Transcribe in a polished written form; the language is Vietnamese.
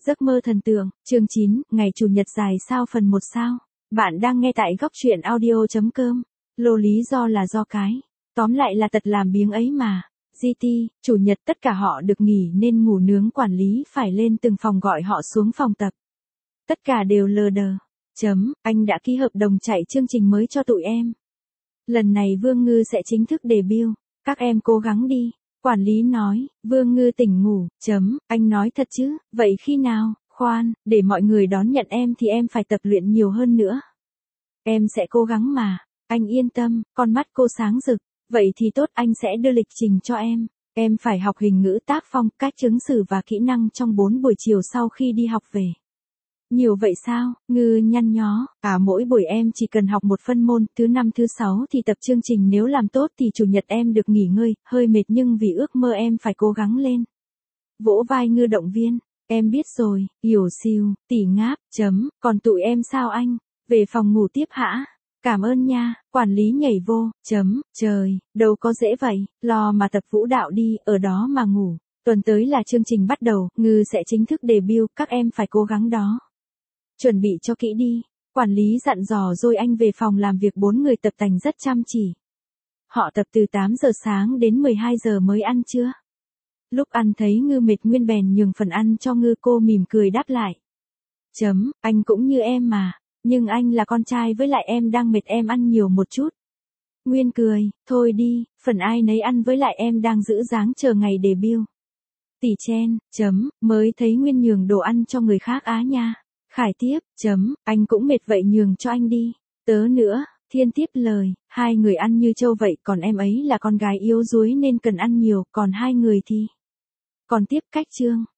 Giấc mơ thần tượng, chương 9, ngày Chủ nhật dài sao phần 1 sao. Bạn đang nghe tại góc truyện audio.com. Lô lý do là do cái. Tóm lại là tật làm biếng ấy mà. GT, Chủ nhật tất cả họ được nghỉ nên ngủ nướng quản lý phải lên từng phòng gọi họ xuống phòng tập. Tất cả đều lờ đờ. Anh đã ký hợp đồng chạy chương trình mới cho tụi em. Lần này Vương Ngư sẽ chính thức debut. Các em cố gắng đi. Quản lý nói, Vương Ngư tỉnh ngủ, anh nói thật chứ, vậy khi nào, khoan, để mọi người đón nhận em thì em phải tập luyện nhiều hơn nữa. Em sẽ cố gắng mà, anh yên tâm, con mắt cô sáng rực, vậy thì tốt anh sẽ đưa lịch trình cho em. Em phải học hình ngữ tác phong, cách ứng xử và kỹ năng trong 4 buổi chiều sau khi đi học về. Nhiều vậy sao, Ngư nhăn nhó, mỗi buổi em chỉ cần học một phân môn, thứ 5 thứ 6 thì tập chương trình nếu làm tốt thì Chủ nhật em được nghỉ ngơi, hơi mệt nhưng vì ước mơ em phải cố gắng lên. Vỗ vai Ngư động viên, em biết rồi, hiểu siêu, tỉ ngáp, còn tụi em sao anh, về phòng ngủ tiếp hả? Cảm ơn nha, quản lý nhảy vô, trời, đâu có dễ vậy, lo mà tập vũ đạo đi, ở đó mà ngủ. Tuần tới là chương trình bắt đầu, Ngư sẽ chính thức debut, các em phải cố gắng đó. Chuẩn bị cho kỹ đi, quản lý dặn dò rồi anh về phòng làm việc 4 người tập tành rất chăm chỉ. Họ tập từ 8 giờ sáng đến 12 giờ mới ăn trưa. Lúc ăn thấy Ngư mệt Nguyên bèn nhường phần ăn cho Ngư, cô mỉm cười đáp lại. Anh cũng như em mà, nhưng anh là con trai với lại em đang mệt em ăn nhiều một chút. Nguyên cười, thôi đi, phần ai nấy ăn với lại em đang giữ dáng chờ ngày debut. Tỷ chen, mới thấy Nguyên nhường đồ ăn cho người khác á nha. Khải tiếp, anh cũng mệt vậy nhường cho anh đi. Tớ nữa, Thiên tiếp lời, hai người ăn như trâu vậy còn em ấy là con gái yếu đuối nên cần ăn nhiều, còn hai người thì. Còn tiếp cách chương,